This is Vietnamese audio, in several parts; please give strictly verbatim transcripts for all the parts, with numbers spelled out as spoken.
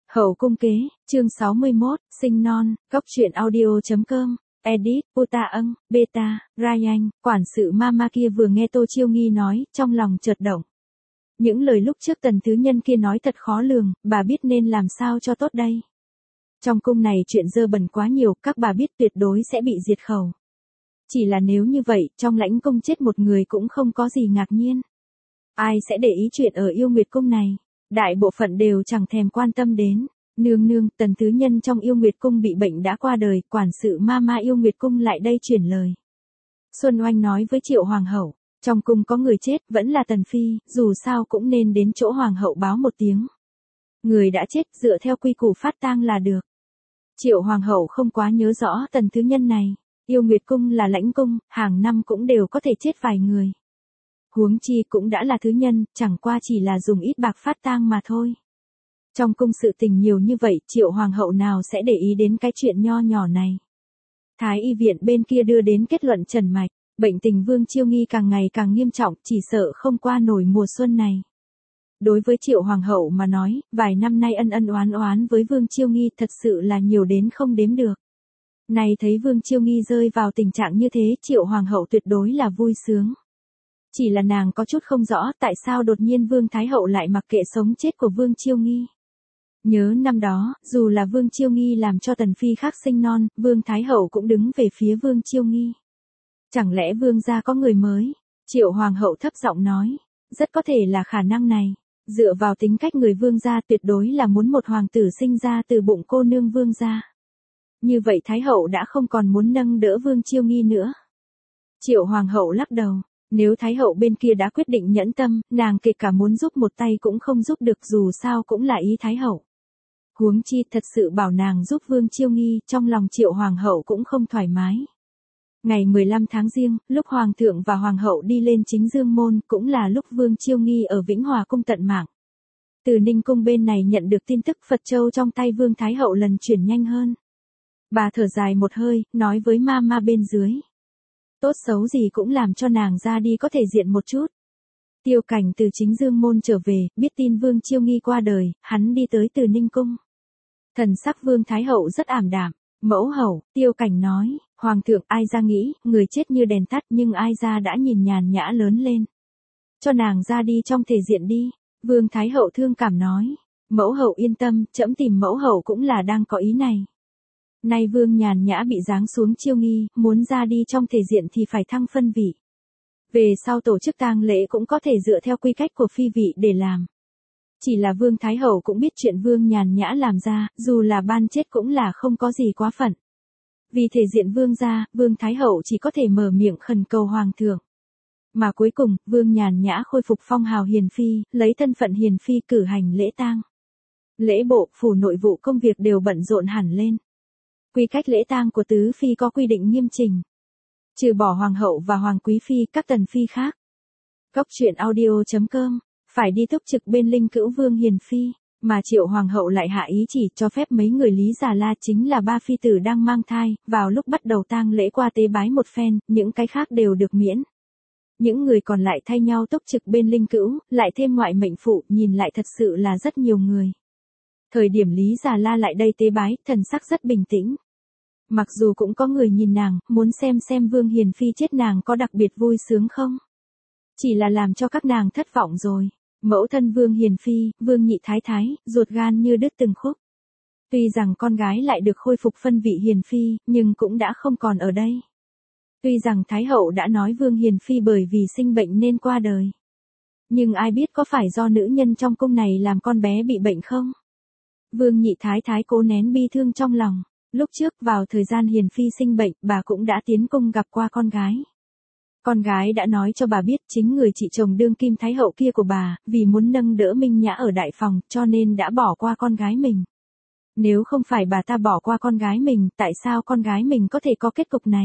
Hậu cung kế, chương sáu mươi mốt, sinh non, góc truyện audio.com, edit, Puta âng, beta, Ryan, quản sự mama kia vừa nghe Tô Chiêu Nghi nói, trong lòng chợt động. Những lời lúc trước Tần Thứ Nhân kia nói thật khó lường, bà biết nên làm sao cho tốt đây. Trong cung này chuyện dơ bẩn quá nhiều, các bà biết tuyệt đối sẽ bị diệt khẩu. Chỉ là nếu như vậy, trong lãnh cung chết một người cũng không có gì ngạc nhiên. Ai sẽ để ý chuyện ở Yêu Nguyệt Cung này? Đại bộ phận đều chẳng thèm quan tâm đến. Nương nương, Tần Thứ Nhân trong Yêu Nguyệt Cung bị bệnh đã qua đời, quản sự Mama Yêu Nguyệt Cung lại đây truyền lời. Xuân Oanh nói với Triệu Hoàng hậu, trong cung có người chết, vẫn là Tần Phi, dù sao cũng nên đến chỗ Hoàng hậu báo một tiếng. Người đã chết, dựa theo quy củ phát tang là được. Triệu Hoàng hậu không quá nhớ rõ Tần Thứ Nhân này. Yêu Nguyệt Cung là lãnh cung, hàng năm cũng đều có thể chết vài người. Huống chi cũng đã là thứ nhân, chẳng qua chỉ là dùng ít bạc phát tang mà thôi. Trong cung sự tình nhiều như vậy, Triệu Hoàng hậu nào sẽ để ý đến cái chuyện nho nhỏ này. Thái y viện bên kia đưa đến kết luận trần mạch, bệnh tình Vương Chiêu Nghi càng ngày càng nghiêm trọng, chỉ sợ không qua nổi mùa xuân này. Đối với Triệu Hoàng hậu mà nói, vài năm nay ân ân oán oán với Vương Chiêu Nghi thật sự là nhiều đến không đếm được. Này thấy Vương Chiêu Nghi rơi vào tình trạng như thế, Triệu Hoàng hậu tuyệt đối là vui sướng. Chỉ là nàng có chút không rõ tại sao đột nhiên Vương Thái hậu lại mặc kệ sống chết của Vương Chiêu Nghi. Nhớ năm đó, dù là Vương Chiêu Nghi làm cho Tần Phi khác sinh non, Vương Thái hậu cũng đứng về phía Vương Chiêu Nghi. Chẳng lẽ Vương gia có người mới? Triệu Hoàng hậu thấp giọng nói, rất có thể là khả năng này. Dựa vào tính cách người Vương gia tuyệt đối là muốn một hoàng tử sinh ra từ bụng cô nương Vương gia. Như vậy Thái hậu đã không còn muốn nâng đỡ Vương Chiêu Nghi nữa. Triệu Hoàng hậu lắc đầu. Nếu Thái hậu bên kia đã quyết định nhẫn tâm, nàng kể cả muốn giúp một tay cũng không giúp được, dù sao cũng là ý Thái hậu. Huống chi thật sự bảo nàng giúp Vương Chiêu Nghi, trong lòng Triệu Hoàng hậu cũng không thoải mái. Ngày mười lăm tháng Giêng, lúc Hoàng thượng và Hoàng hậu đi lên Chính Dương môn, cũng là lúc Vương Chiêu Nghi ở Vĩnh Hòa cung tận mạng. Từ Ninh cung bên này nhận được tin tức Phật Châu trong tay Vương Thái hậu lần chuyển nhanh hơn. Bà thở dài một hơi, nói với ma ma bên dưới. Tốt xấu gì cũng làm cho nàng ra đi có thể diện một chút. Tiêu Cảnh từ Chính Dương môn trở về, biết tin Vương Chiêu Nghi qua đời, hắn đi tới Từ Ninh cung. Thần sắc Vương Thái hậu rất ảm đạm. Mẫu hậu, Tiêu Cảnh nói, Hoàng thượng ai ra nghĩ, người chết như đèn tắt nhưng ai ra đã nhìn nhàn nhã lớn lên. Cho nàng ra đi trong thể diện đi. Vương Thái hậu thương cảm nói. Mẫu hậu yên tâm, trẫm tìm mẫu hậu cũng là đang có ý này. Nay Vương nhàn nhã bị giáng xuống Chiêu Nghi, muốn ra đi trong thể diện thì phải thăng phân vị. Về sau tổ chức tang lễ cũng có thể dựa theo quy cách của phi vị để làm. Chỉ là Vương Thái hậu cũng biết chuyện Vương nhàn nhã làm ra, dù là ban chết cũng là không có gì quá phận. Vì thể diện Vương gia, Vương Thái hậu chỉ có thể mở miệng khẩn cầu Hoàng thượng. Mà cuối cùng, Vương nhàn nhã khôi phục phong hào hiền phi, lấy thân phận hiền phi cử hành lễ tang. Lễ bộ, phủ nội vụ công việc đều bận rộn hẳn lên. Quy cách lễ tang của tứ phi có quy định nghiêm chỉnh. Trừ bỏ hoàng hậu và hoàng quý phi, các tần phi khác. Góc truyện audio.com, phải đi túc trực bên Linh Cữu Vương hiền phi, mà Triệu Hoàng hậu lại hạ ý chỉ cho phép mấy người Lý Già La chính là ba phi tử đang mang thai, vào lúc bắt đầu tang lễ qua tế bái một phen, những cái khác đều được miễn. Những người còn lại thay nhau túc trực bên Linh Cữu, lại thêm ngoại mệnh phụ, nhìn lại thật sự là rất nhiều người. Thời điểm Lý Già La lại đây tế bái, thần sắc rất bình tĩnh. Mặc dù cũng có người nhìn nàng, muốn xem xem Vương hiền phi chết nàng có đặc biệt vui sướng không. Chỉ là làm cho các nàng thất vọng rồi. Mẫu thân Vương hiền phi, Vương nhị thái thái, ruột gan như đứt từng khúc. Tuy rằng con gái lại được khôi phục phân vị hiền phi, nhưng cũng đã không còn ở đây. Tuy rằng Thái hậu đã nói Vương hiền phi bởi vì sinh bệnh nên qua đời. Nhưng ai biết có phải do nữ nhân trong cung này làm con bé bị bệnh không? Vương nhị thái thái cố nén bi thương trong lòng. Lúc trước vào thời gian hiền phi sinh bệnh, bà cũng đã tiến cung gặp qua con gái. Con gái đã nói cho bà biết chính người chị chồng đương kim thái hậu kia của bà, vì muốn nâng đỡ Minh Nhã ở đại phòng, cho nên đã bỏ qua con gái mình. Nếu không phải bà ta bỏ qua con gái mình, tại sao con gái mình có thể có kết cục này?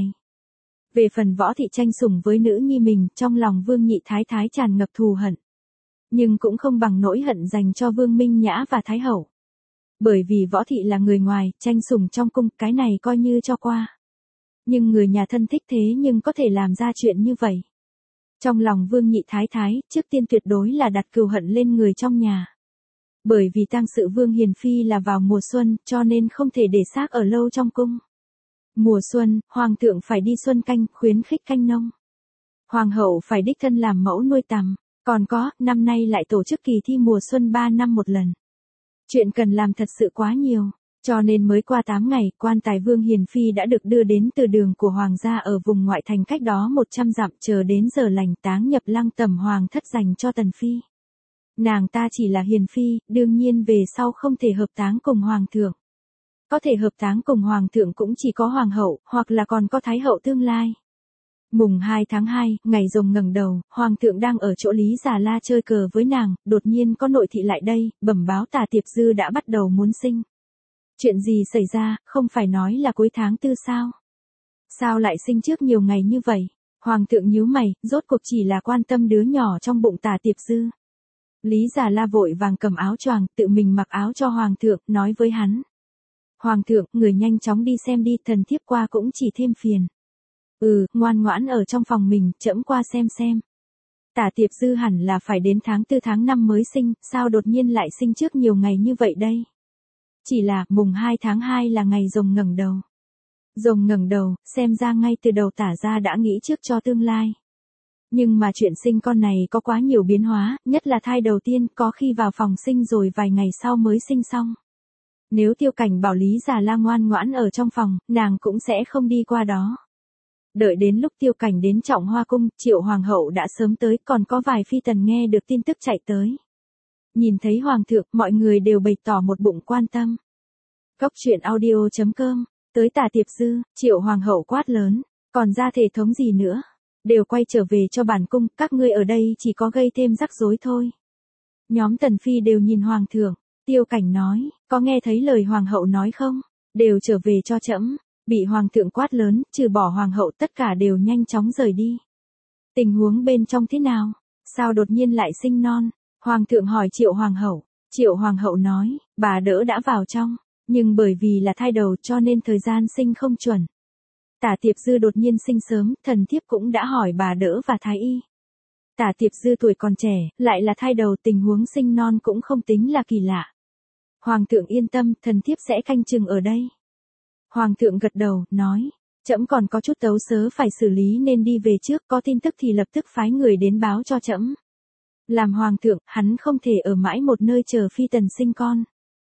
Về phần Võ thị tranh sủng với nữ nhi mình, trong lòng Vương nhị thái thái tràn ngập thù hận. Nhưng cũng không bằng nỗi hận dành cho Vương Minh Nhã và Thái hậu. Bởi vì Võ thị là người ngoài, tranh sủng trong cung, cái này coi như cho qua. Nhưng người nhà thân thích thế nhưng có thể làm ra chuyện như vậy. Trong lòng Vương nhị thái thái, trước tiên tuyệt đối là đặt cừu hận lên người trong nhà. Bởi vì tang sự Vương Hiền Phi là vào mùa xuân, cho nên không thể để xác ở lâu trong cung. Mùa xuân, hoàng thượng phải đi xuân canh, khuyến khích canh nông. Hoàng hậu phải đích thân làm mẫu nuôi tằm. Còn có, năm nay lại tổ chức kỳ thi mùa xuân ba năm một lần. Chuyện cần làm thật sự quá nhiều. Cho nên mới qua tám ngày, quan tài Vương Hiền Phi đã được đưa đến từ đường của hoàng gia ở vùng ngoại thành cách đó một trăm dặm, chờ đến giờ lành táng nhập lăng tẩm hoàng thất dành cho Tần Phi. Nàng ta chỉ là Hiền Phi, đương nhiên về sau không thể hợp táng cùng hoàng thượng. Có thể hợp táng cùng hoàng thượng cũng chỉ có hoàng hậu, hoặc là còn có thái hậu tương lai. Mùng hai tháng hai, ngày rồng ngẩng đầu, hoàng thượng đang ở chỗ Lý Già La chơi cờ với nàng, đột nhiên có nội thị lại đây, bẩm báo Tả Tiệp Dư đã bắt đầu muốn sinh. Chuyện gì xảy ra, không phải nói là cuối tháng tư sao? Sao lại sinh trước nhiều ngày như vậy? Hoàng thượng nhíu mày, rốt cuộc chỉ là quan tâm đứa nhỏ trong bụng Tả Tiệp Dư. Lý Già La vội vàng cầm áo choàng, tự mình mặc áo cho hoàng thượng, nói với hắn. Hoàng thượng, người nhanh chóng đi xem đi, thần thiếp qua cũng chỉ thêm phiền. Ừ, ngoan ngoãn ở trong phòng mình, trẫm qua xem xem. Tả Tiệp Dư hẳn là phải đến tháng tư tháng năm mới sinh, sao đột nhiên lại sinh trước nhiều ngày như vậy đây? Chỉ là, mùng hai tháng hai là ngày rồng ngẩng đầu. Rồng ngẩng đầu, xem ra ngay từ đầu Tả gia đã nghĩ trước cho tương lai. Nhưng mà chuyện sinh con này có quá nhiều biến hóa, nhất là thai đầu tiên, có khi vào phòng sinh rồi vài ngày sau mới sinh xong. Nếu Tiêu Cảnh bảo Lý Già La ngoan ngoãn ở trong phòng, nàng cũng sẽ không đi qua đó. Đợi đến lúc Tiêu Cảnh đến Trọng Hoa cung, Triệu hoàng hậu đã sớm tới, còn có vài phi tần nghe được tin tức chạy tới. Nhìn thấy hoàng thượng, mọi người đều bày tỏ một bụng quan tâm. Góc truyện audio chấm com, tới Tả Tiệp Dư, Triệu hoàng hậu quát lớn, còn ra thể thống gì nữa, đều quay trở về cho bản cung, các ngươi ở đây chỉ có gây thêm rắc rối thôi. Nhóm tần phi đều nhìn hoàng thượng, Tiêu Cảnh nói, có nghe thấy lời hoàng hậu nói không, đều trở về cho trẫm. Bị hoàng thượng quát lớn, trừ bỏ hoàng hậu tất cả đều nhanh chóng rời đi. Tình huống bên trong thế nào? Sao đột nhiên lại sinh non? Hoàng thượng hỏi Triệu hoàng hậu. Triệu hoàng hậu nói, bà đỡ đã vào trong, nhưng bởi vì là thai đầu cho nên thời gian sinh không chuẩn. Tả Tiệp Dư đột nhiên sinh sớm, thần thiếp cũng đã hỏi bà đỡ và thái y. Tả Tiệp Dư tuổi còn trẻ, lại là thai đầu, tình huống sinh non cũng không tính là kỳ lạ. Hoàng thượng yên tâm, thần thiếp sẽ canh chừng ở đây. Hoàng thượng gật đầu, nói, trẫm còn có chút tấu sớ phải xử lý nên đi về trước, có tin tức thì lập tức phái người đến báo cho trẫm. Làm hoàng thượng, hắn không thể ở mãi một nơi chờ phi tần sinh con.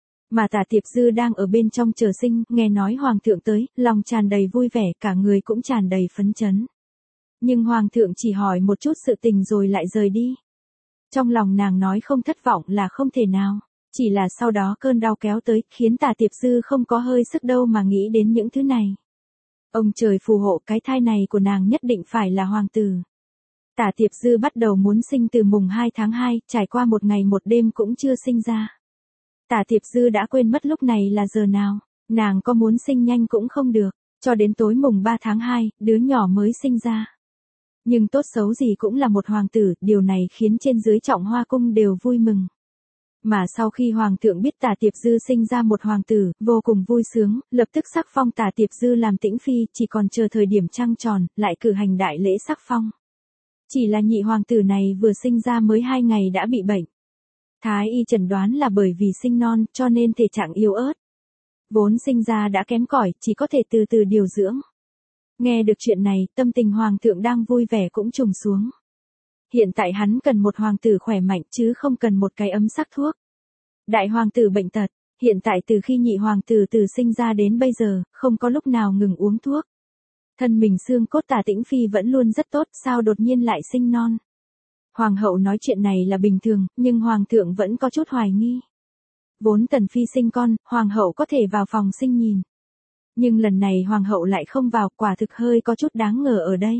Mà Tả Tiệp Dư đang ở bên trong chờ sinh, nghe nói hoàng thượng tới, lòng tràn đầy vui vẻ, cả người cũng tràn đầy phấn chấn. Nhưng hoàng thượng chỉ hỏi một chút sự tình rồi lại rời đi. Trong lòng nàng nói không thất vọng là không thể nào. Chỉ là sau đó cơn đau kéo tới, khiến Tả Tiệp Dư không có hơi sức đâu mà nghĩ đến những thứ này. Ông trời phù hộ, cái thai này của nàng nhất định phải là hoàng tử. Tả Tiệp Dư bắt đầu muốn sinh từ mùng hai tháng hai, trải qua một ngày một đêm cũng chưa sinh ra. Tả Tiệp Dư đã quên mất lúc này là giờ nào, nàng có muốn sinh nhanh cũng không được, cho đến tối mùng ba tháng hai, đứa nhỏ mới sinh ra. Nhưng tốt xấu gì cũng là một hoàng tử, điều này khiến trên dưới Trọng Hoa cung đều vui mừng. Mà sau khi hoàng thượng biết Tả Tiệp Dư sinh ra một hoàng tử, vô cùng vui sướng, lập tức sắc phong Tả Tiệp Dư làm tĩnh phi, chỉ còn chờ thời điểm trăng tròn, lại cử hành đại lễ sắc phong. Chỉ là nhị hoàng tử này vừa sinh ra mới hai ngày đã bị bệnh. Thái y chẩn đoán là bởi vì sinh non, cho nên thể trạng yếu ớt. Vốn sinh ra đã kém cỏi, chỉ có thể từ từ điều dưỡng. Nghe được chuyện này, tâm tình hoàng thượng đang vui vẻ cũng trùng xuống. Hiện tại hắn cần một hoàng tử khỏe mạnh chứ không cần một cái ấm sắc thuốc. Đại hoàng tử bệnh tật, hiện tại từ khi nhị hoàng tử từ sinh ra đến bây giờ, không có lúc nào ngừng uống thuốc. Thân mình xương cốt Tả Tĩnh Phi vẫn luôn rất tốt, sao đột nhiên lại sinh non. Hoàng hậu nói chuyện này là bình thường, nhưng hoàng thượng vẫn có chút hoài nghi. Vốn Tần Phi sinh con, hoàng hậu có thể vào phòng sinh nhìn. Nhưng lần này hoàng hậu lại không vào, quả thực hơi có chút đáng ngờ ở đây.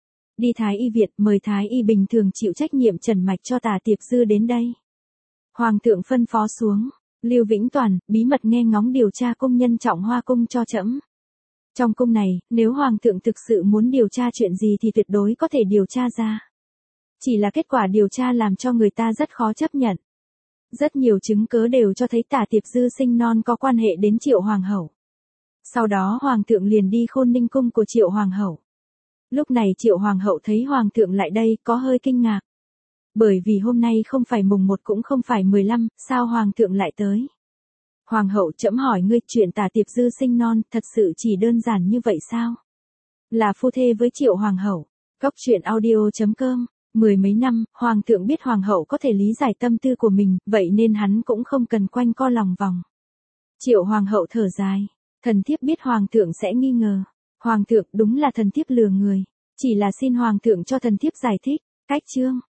Đi Thái y Việt, mời Thái y bình thường chịu trách nhiệm trần mạch cho Tả Tiệp Dư đến đây. Hoàng thượng phân phó xuống, Lưu Vĩnh Toàn, bí mật nghe ngóng điều tra cung nhân Trọng Hoa cung cho trẫm. Trong cung này, nếu hoàng thượng thực sự muốn điều tra chuyện gì thì tuyệt đối có thể điều tra ra. Chỉ là kết quả điều tra làm cho người ta rất khó chấp nhận. Rất nhiều chứng cớ đều cho thấy Tả Tiệp Dư sinh non có quan hệ đến Triệu hoàng hậu. Sau đó hoàng thượng liền đi Khôn Ninh cung của Triệu hoàng hậu. Lúc này Triệu hoàng hậu thấy hoàng thượng lại đây, có hơi kinh ngạc. Bởi vì hôm nay không phải mùng một cũng không phải mười lăm, sao hoàng thượng lại tới? Hoàng hậu, trẫm hỏi ngươi, chuyện Tả Tiệp Dư sinh non, thật sự chỉ đơn giản như vậy sao? Là phu thê với Triệu hoàng hậu. Cóc truyện audio chấm com. Mười mấy năm, hoàng thượng biết hoàng hậu có thể lý giải tâm tư của mình, vậy nên hắn cũng không cần quanh co lòng vòng. Triệu hoàng hậu thở dài. Thần thiếp biết hoàng thượng sẽ nghi ngờ. Hoàng thượng, đúng là thần thiếp lừa người. Chỉ là xin hoàng thượng cho thần thiếp giải thích. Cách chương.